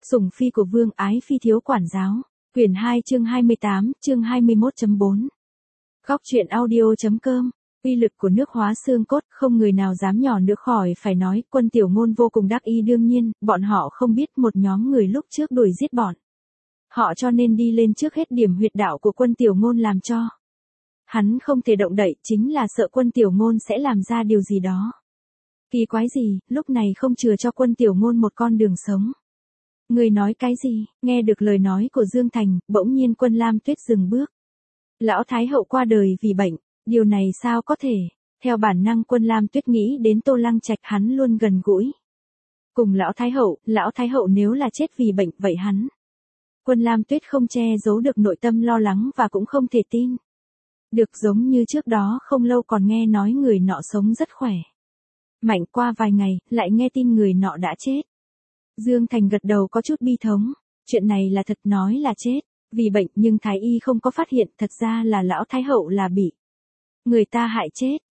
Sủng phi của vương ái phi thiếu quản giáo. Quyển 2 chương 28, chương 21.4. Góc truyện audio.com. Uy lực của nước hóa xương cốt, không người nào dám nhỏ nữa khỏi phải nói, Quân Tiểu Ngôn vô cùng đắc ý. Đương nhiên, bọn họ không biết một nhóm người lúc trước đuổi giết bọn họ cho nên đi lên trước hết điểm huyệt đạo của Quân Tiểu Ngôn làm cho hắn không thể động đậy, chính là sợ Quân Tiểu Ngôn sẽ làm ra điều gì đó kỳ quái gì, lúc này không chừa cho Quân Tiểu Ngôn một con đường sống. Người nói cái gì? Nghe được lời nói của Dương Thành, bỗng nhiên Quân Lam Tuyết dừng bước. Lão Thái Hậu qua đời vì bệnh, điều này sao có thể? Theo bản năng Quân Lam Tuyết nghĩ đến Tô Lăng Trạch, hắn luôn gần gũi cùng Lão Thái Hậu nếu là chết vì bệnh vậy hắn. Quân Lam Tuyết không che giấu được nội tâm lo lắng và cũng không thể tin được, giống như trước đó không lâu còn nghe nói người nọ sống rất khỏe mạnh, qua vài ngày lại nghe tin người nọ đã chết. Dương Thành gật đầu có chút bi thống, chuyện này là thật, nói là chết vì bệnh nhưng thái y không có phát hiện, thật ra là Lão Thái Hậu là bị người ta hại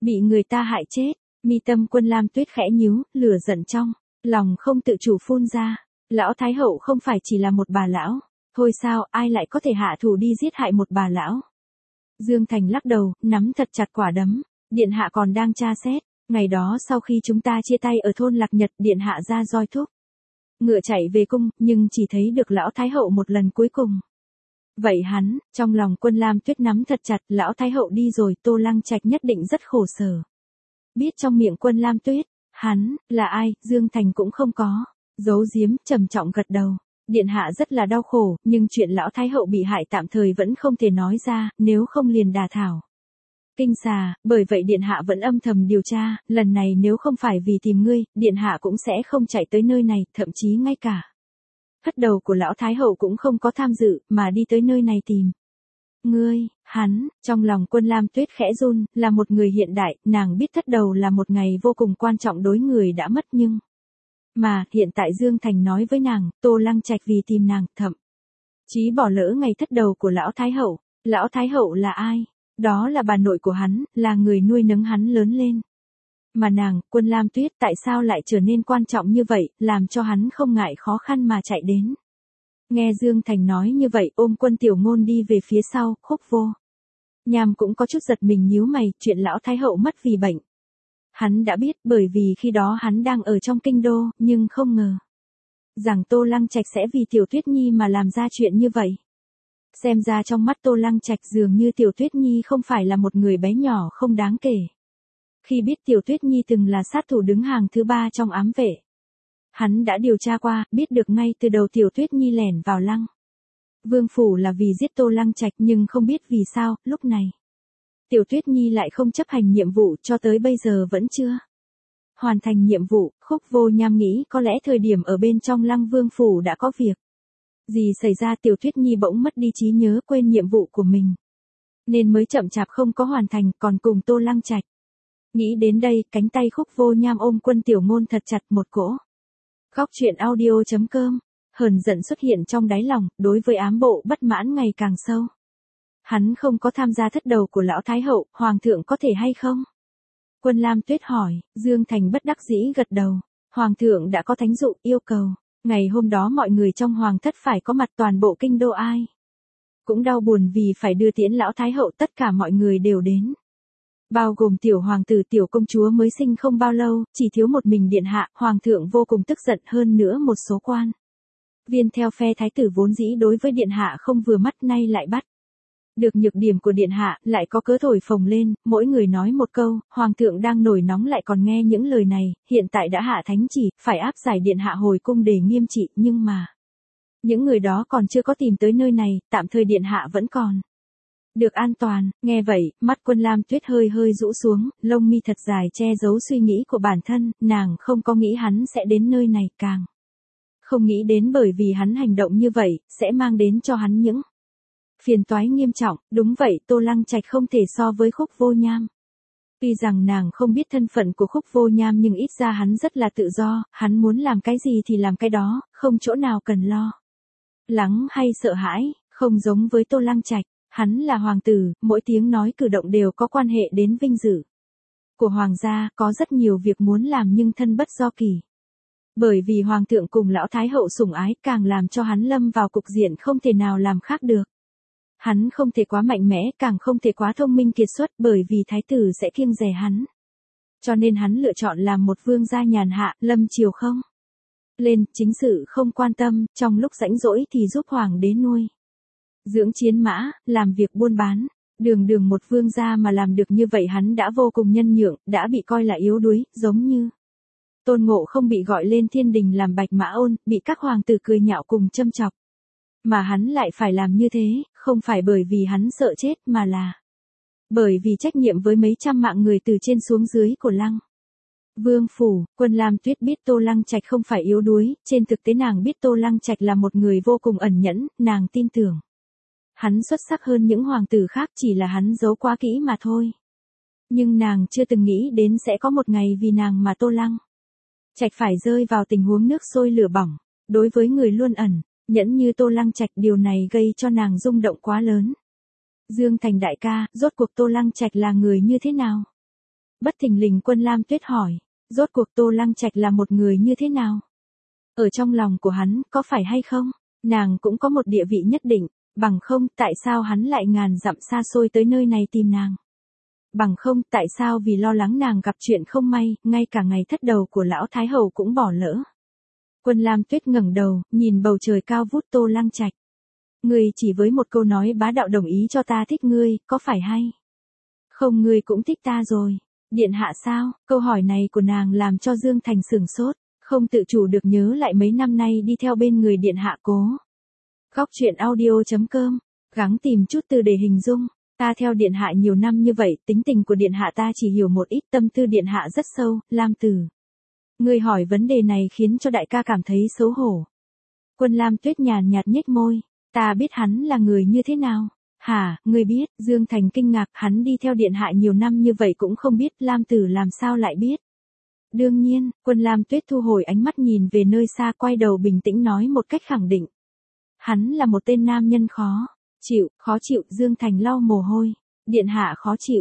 chết. Mi tâm Quân Lam Tuyết khẽ nhíu, lửa giận trong lòng không tự chủ phun ra. Lão Thái Hậu không phải chỉ là một bà lão thôi sao, ai lại có thể hạ thủ đi giết hại một bà lão? Dương Thành lắc đầu, nắm thật chặt quả đấm. Điện hạ còn đang tra xét. Ngày đó sau khi chúng ta chia tay ở thôn Lạc Nhật, điện hạ ra roi thúc ngựa chạy về cung, nhưng chỉ thấy được Lão Thái Hậu một lần cuối cùng. Vậy hắn, trong lòng Quân Lam Tuyết nắm thật chặt, Lão Thái Hậu đi rồi, Tô Lăng Trạch nhất định rất khổ sở. Biết trong miệng Quân Lam Tuyết, hắn là ai, Dương Thành cũng không có giấu giếm, trầm trọng gật đầu. Điện hạ rất là đau khổ, nhưng chuyện Lão Thái Hậu bị hại tạm thời vẫn không thể nói ra, nếu không liền đả thảo kinh xà, bởi vậy điện hạ vẫn âm thầm điều tra, lần này nếu không phải vì tìm ngươi, điện hạ cũng sẽ không chạy tới nơi này, thậm chí ngay cả hất đầu của Lão Thái Hậu cũng không có tham dự, mà đi tới nơi này tìm ngươi. Hắn, trong lòng Quân Lam Tuyết khẽ run, là một người hiện đại, nàng biết thất đầu là một ngày vô cùng quan trọng đối người đã mất, nhưng mà hiện tại Dương Thành nói với nàng, Tô Lăng Trạch vì tìm nàng, thậm chí bỏ lỡ ngày thất đầu của Lão Thái Hậu. Lão Thái Hậu là ai? Đó là bà nội của hắn, là người nuôi nấng hắn lớn lên. Mà nàng, Quân Lam Tuyết, tại sao lại trở nên quan trọng như vậy, làm cho hắn không ngại khó khăn mà chạy đến. Nghe Dương Thành nói như vậy, ôm Quân Tiểu Ngôn đi về phía sau, Khúc Vô Nham cũng có chút giật mình nhíu mày, chuyện Lão Thái Hậu mất vì bệnh. Hắn đã biết, bởi vì khi đó hắn đang ở trong kinh đô, nhưng không ngờ rằng Tô Lăng Trạch sẽ vì Tiểu Tuyết Nhi mà làm ra chuyện như vậy. Xem ra trong mắt Tô Lăng Trạch dường như Tiểu Tuyết Nhi không phải là một người bé nhỏ không đáng kể. Khi biết Tiểu Tuyết Nhi từng là sát thủ đứng hàng thứ 3 trong ám vệ, hắn đã điều tra qua, biết được ngay từ đầu Tiểu Tuyết Nhi lẻn vào Lăng Vương phủ là vì giết Tô Lăng Trạch, nhưng không biết vì sao, lúc này Tiểu Tuyết Nhi lại không chấp hành nhiệm vụ, cho tới bây giờ vẫn chưa hoàn thành nhiệm vụ. Khúc Vô Nham nghĩ có lẽ thời điểm ở bên trong Lăng Vương phủ đã có việc gì xảy ra, Tiểu Tuyết Nhi bỗng mất đi trí nhớ, quên nhiệm vụ của mình, nên mới chậm chạp không có hoàn thành, còn cùng Tô Lăng Trạch. Nghĩ đến đây, cánh tay Khúc Vô Nham ôm Quân Tiểu Ngôn thật chặt, một cỗ góc truyện audio.com. Hờn giận xuất hiện trong đáy lòng, đối với ám bộ bất mãn ngày càng sâu. Hắn không có tham gia thất đầu của Lão Thái Hậu, Hoàng thượng có thể hay không? Quân Lam Tuyết hỏi. Dương Thành bất đắc dĩ gật đầu. Hoàng thượng đã có thánh dụ, yêu cầu ngày hôm đó mọi người trong hoàng thất phải có mặt, toàn bộ kinh đô ai cũng đau buồn vì phải đưa tiễn Lão Thái Hậu, tất cả mọi người đều đến. Bao gồm tiểu hoàng tử tiểu công chúa mới sinh không bao lâu, chỉ thiếu một mình điện hạ. Hoàng thượng vô cùng tức giận, hơn nữa một số quan viên theo phe thái tử vốn dĩ đối với điện hạ không vừa mắt, nay lại bắt được nhược điểm của điện hạ, lại có cớ thổi phồng lên, mỗi người nói một câu. Hoàng thượng đang nổi nóng lại còn nghe những lời này, hiện tại đã hạ thánh chỉ, phải áp giải điện hạ hồi cung để nghiêm trị, nhưng mà những người đó còn chưa có tìm tới nơi này, tạm thời điện hạ vẫn còn được an toàn. Nghe vậy, mắt Quân Lam Tuyết hơi hơi rũ xuống, lông mi thật dài che giấu suy nghĩ của bản thân, nàng không có nghĩ hắn sẽ đến nơi này, càng không nghĩ đến bởi vì hắn hành động như vậy, sẽ mang đến cho hắn những phiền toái nghiêm trọng. Đúng vậy, Tô Lăng Trạch không thể so với Khúc Vô Nham. Tuy rằng nàng không biết thân phận của Khúc Vô Nham, nhưng ít ra hắn rất là tự do, hắn muốn làm cái gì thì làm cái đó, không chỗ nào cần lo lắng hay sợ hãi, không giống với Tô Lăng Trạch. Hắn là hoàng tử, mỗi tiếng nói cử động đều có quan hệ đến vinh dự của hoàng gia, có rất nhiều việc muốn làm nhưng thân bất do kỳ. Bởi vì hoàng thượng cùng lão thái hậu sủng ái càng làm cho hắn lâm vào cục diện không thể nào làm khác được. Hắn không thể quá mạnh mẽ, càng không thể quá thông minh kiệt xuất bởi vì thái tử sẽ kiêng dè hắn. Cho nên hắn lựa chọn làm một vương gia nhàn hạ, lâm chiều không lên, chính sự không quan tâm, trong lúc rảnh rỗi thì giúp hoàng đế nuôi dưỡng chiến mã, làm việc buôn bán. Đường đường một vương gia mà làm được như vậy hắn đã vô cùng nhân nhượng, đã bị coi là yếu đuối, giống như Tôn Ngộ không bị gọi lên thiên đình làm bạch mã ôn, bị các hoàng tử cười nhạo cùng châm chọc. Mà hắn lại phải làm như thế, không phải bởi vì hắn sợ chết mà là bởi vì trách nhiệm với mấy trăm mạng người từ trên xuống dưới của Lăng Vương phủ. Quân Lam Tuyết biết Tô Lăng Trạch không phải yếu đuối, trên thực tế nàng biết Tô Lăng Trạch là một người vô cùng ẩn nhẫn, nàng tin tưởng hắn xuất sắc hơn những hoàng tử khác, chỉ là hắn giấu quá kỹ mà thôi. Nhưng nàng chưa từng nghĩ đến sẽ có một ngày vì nàng mà Tô Lăng Trạch phải rơi vào tình huống nước sôi lửa bỏng. Đối với người luôn ẩn nhẫn như Tô Lăng Trạch, điều này gây cho nàng rung động quá lớn. Dương Thành đại ca, rốt cuộc Tô Lăng Trạch là người như thế nào? Bất thình lình Quân Lam Tuyết hỏi, rốt cuộc Tô Lăng Trạch là một người như thế nào? Ở trong lòng của hắn, có phải hay không? Nàng cũng có một địa vị nhất định, bằng không, tại sao hắn lại ngàn dặm xa xôi tới nơi này tìm nàng? Bằng không, tại sao vì lo lắng nàng gặp chuyện không may, ngay cả ngày thất đầu của lão Thái Hậu cũng bỏ lỡ? Quân Lam Tuyết ngẩng đầu, nhìn bầu trời cao vút Tô Lăng Trạch. Ngươi chỉ với một câu nói bá đạo đồng ý cho ta thích ngươi, có phải hay? Không, ngươi cũng thích ta rồi. Điện hạ sao? Câu hỏi này của nàng làm cho Dương Thành sửng sốt, không tự chủ được nhớ lại mấy năm nay đi theo bên người điện hạ cố. Góc truyện audio.com, gắng tìm chút từ để hình dung. Ta theo điện hạ nhiều năm như vậy, tính tình của điện hạ ta chỉ hiểu một ít, tâm tư điện hạ rất sâu, Lam Tử. Ngươi hỏi vấn đề này khiến cho đại ca cảm thấy xấu hổ. Quân Lam Tuyết nhàn nhạt nhếch môi, ta biết hắn là người như thế nào. Hả, ngươi biết? Dương Thành kinh ngạc, hắn đi theo điện hạ nhiều năm như vậy cũng không biết, Lam Tử làm sao lại biết? Đương nhiên, Quân Lam Tuyết thu hồi ánh mắt nhìn về nơi xa, quay đầu bình tĩnh nói một cách khẳng định. Hắn là một tên nam nhân khó chịu, Dương Thành lau mồ hôi. Điện hạ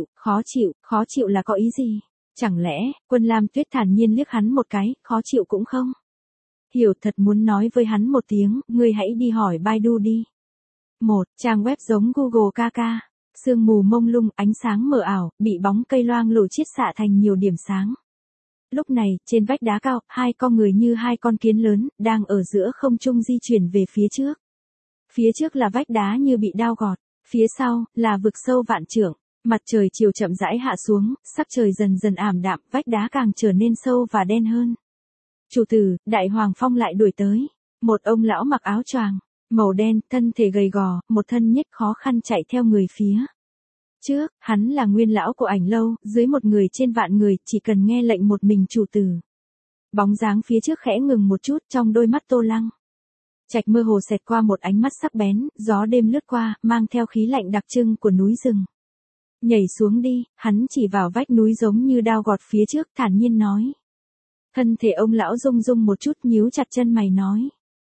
khó chịu là có ý gì? Chẳng lẽ, Quân Lam Tuyết thản nhiên liếc hắn một cái, khó chịu cũng không? Hiểu, thật muốn nói với hắn một tiếng, ngươi hãy đi hỏi Baidu đi. Trang web giống Google Kaka. Sương mù mông lung, ánh sáng mờ ảo, bị bóng cây loang lổ chiết xạ thành nhiều điểm sáng. Lúc này, trên vách đá cao, hai con người như hai con kiến lớn, đang ở giữa không trung di chuyển về phía trước. Phía trước là vách đá như bị đao gọt, phía sau, là vực sâu vạn trượng. Mặt trời chiều chậm rãi hạ xuống, sắc trời dần dần ảm đạm, vách đá càng trở nên sâu và đen hơn. Chủ tử, Đại Hoàng Phong lại đuổi tới. Một ông lão mặc áo choàng màu đen, thân thể gầy gò, một thân nhếch khó khăn chạy theo người phía trước. Hắn là nguyên lão của Ảnh Lâu, dưới một người trên vạn người, chỉ cần nghe lệnh một mình chủ tử. Bóng dáng phía trước khẽ ngừng một chút, trong đôi mắt Tô Lăng Trạch mơ hồ xẹt qua một ánh mắt sắc bén, gió đêm lướt qua, mang theo khí lạnh đặc trưng của núi rừng. Nhảy xuống đi, hắn chỉ vào vách núi giống như đao gọt phía trước, thản nhiên nói. Thân thể ông lão rung rung một chút, nhíu chặt chân mày nói.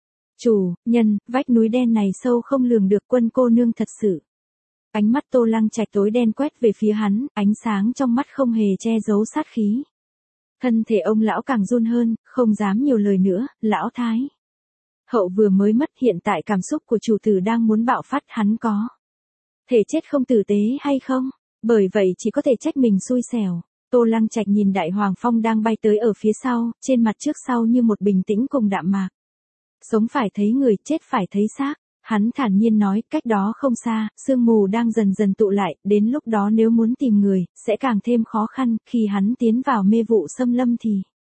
Chủ nhân, vách núi đen này sâu không lường được, Quân cô nương thật sự. Ánh mắt Tô Lăng Trạch tối đen quét về phía hắn, ánh sáng trong mắt không hề che giấu sát khí. Thân thể ông lão càng run hơn, không dám nhiều lời nữa, lão thái hậu vừa mới mất, hiện tại cảm xúc của chủ tử đang muốn bạo phát, hắn có thể chết không tử tế hay không? Bởi vậy chỉ có thể trách mình xui xẻo. Tô Lăng Trạch nhìn Đại Hoàng Phong đang bay tới ở phía sau, trên mặt trước sau như một bình tĩnh cùng đạm mạc. Sống phải thấy người, chết phải thấy xác. Hắn thản nhiên nói, cách đó không xa, sương mù đang dần dần tụ lại, đến lúc đó nếu muốn tìm người, sẽ càng thêm khó khăn. Khi hắn tiến vào mê vụ xâm lâm thì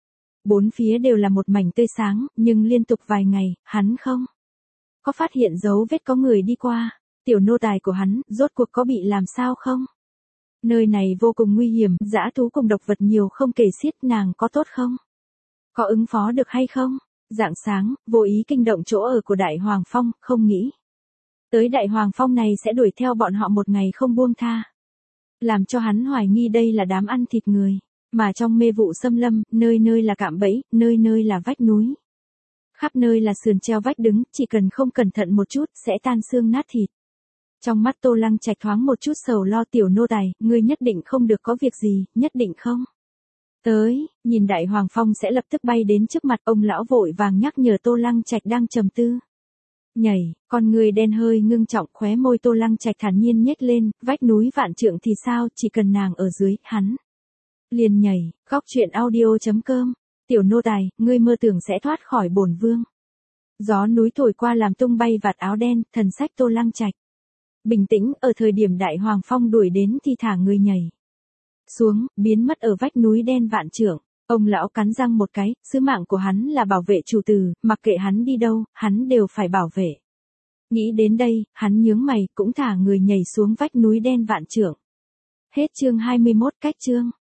bốn phía đều là một mảnh tươi sáng, nhưng liên tục vài ngày, hắn không có phát hiện dấu vết có người đi qua. Tiểu nô tài của hắn, rốt cuộc có bị làm sao không? Nơi này vô cùng nguy hiểm, dã thú cùng độc vật nhiều không kể xiết, nàng có tốt không? Có ứng phó được hay không? Rạng sáng, vô ý kinh động chỗ ở của Đại Hoàng Phong, không nghĩ tới Đại Hoàng Phong này sẽ đuổi theo bọn họ một ngày không buông tha. Làm cho hắn hoài nghi đây là đám ăn thịt người, mà trong mê vụ xâm lâm, nơi nơi là cạm bẫy, nơi nơi là vách núi. Khắp nơi là sườn treo vách đứng, chỉ cần không cẩn thận một chút, sẽ tan xương nát thịt. Trong mắt Tô Lăng Trạch thoáng một chút sầu lo, tiểu nô tài, ngươi nhất định không được có việc gì, nhất định không? Tới, nhìn Đại Hoàng Phong sẽ lập tức bay đến trước mặt, ông lão vội vàng nhắc nhở Tô Lăng Trạch đang trầm tư. Nhảy, con người đen hơi ngưng trọng, khóe môi Tô Lăng Trạch thản nhiên nhếch lên, vách núi vạn trượng thì sao, chỉ cần nàng ở dưới, hắn liền nhảy. Góc truyện audio.com. Tiểu nô tài, ngươi mơ tưởng sẽ thoát khỏi bổn vương. Gió núi thổi qua làm tung bay vạt áo đen, thần sắc Tô Lăng Trạch bình tĩnh, ở thời điểm Đại Hoàng Phong đuổi đến thì thả người nhảy xuống, biến mất ở vách núi đen vạn trượng. Ông lão cắn răng một cái, sứ mạng của hắn là bảo vệ chủ tử, mặc kệ hắn đi đâu, hắn đều phải bảo vệ. Nghĩ đến đây, hắn nhướng mày, cũng thả người nhảy xuống vách núi đen vạn trượng. Hết chương 21 cách chương.